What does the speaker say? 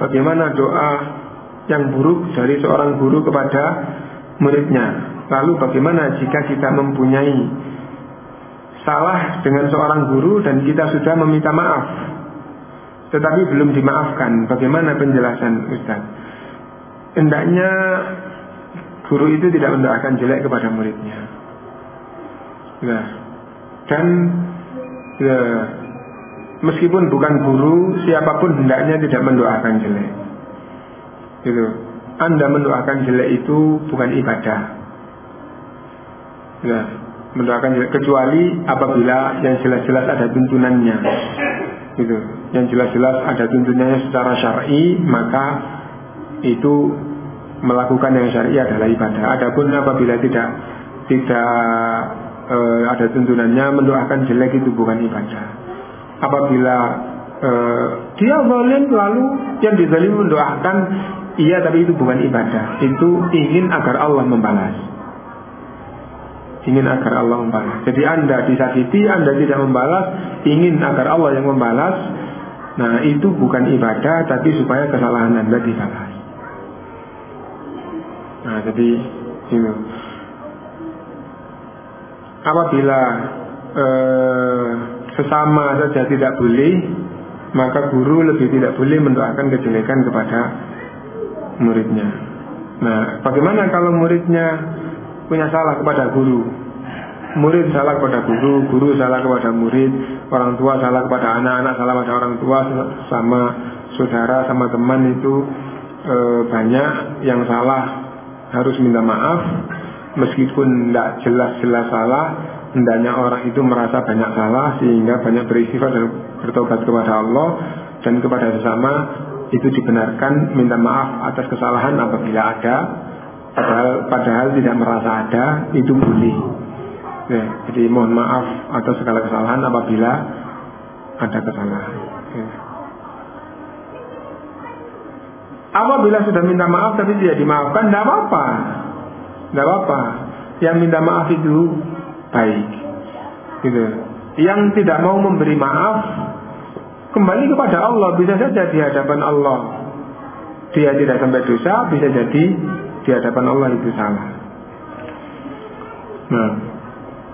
bagaimana doa yang buruk dari seorang guru kepada muridnya. Lalu bagaimana jika kita mempunyai salah dengan seorang guru dan kita sudah meminta maaf tetapi belum dimaafkan, bagaimana penjelasan Ustaz? Hendaknya guru itu tidak mendoakan jelek kepada muridnya. Nah, dan meskipun bukan guru, siapapun hendaknya tidak mendoakan jelek. Gitu. Anda mendoakan jelek itu bukan ibadah. Nah, mendoakan jelek kecuali apabila yang jelas-jelas ada tuntunannya. Gitu. Yang jelas-jelas ada tuntunannya secara syar'i, maka itu melakukan yang syar'i adalah ibadah. Adapun apabila tidak ada tuntunannya, mendoakan jelek itu bukan ibadah. Apabila dia zalim lalu yang dizalim mendoakan, iya, tapi itu bukan ibadah. Itu ingin agar Allah membalas. Ingin agar Allah membalas. Jadi Anda disakiti, Anda tidak membalas, ingin agar Allah yang membalas. Nah, itu bukan ibadah, tapi supaya kesalahan Anda dibalas. Nah, jadi ini. Apabila sesama saja tidak boleh, maka guru lebih tidak boleh mendoakan kejelekan kepada muridnya. Nah, bagaimana kalau muridnya punya salah kepada guru? Murid salah kepada guru, guru salah kepada murid, orang tua salah kepada anak, anak salah kepada orang tua, sama saudara, sama teman itu banyak yang salah, harus minta maaf. Meskipun tidak jelas-jelas salah, hendaknya orang itu merasa banyak salah sehingga banyak beristighfar dan bertobat kepada Allah dan kepada sesama. Itu dibenarkan minta maaf atas kesalahan apabila ada, padahal tidak merasa ada, itu boleh. Ya, jadi mohon maaf atas segala kesalahan apabila ada kesalahan. Ya. Apabila sudah minta maaf tapi tidak dimaafkan, tidak apa-apa. Tidak apa-apa. Yang minta maaf itu baik. Gitu. Yang tidak mau memberi maaf, kembali kepada Allah. Bisa saja di hadapan Allah dia tidak sampai dosa, bisa jadi di hadapan Allah itu salah. Nah,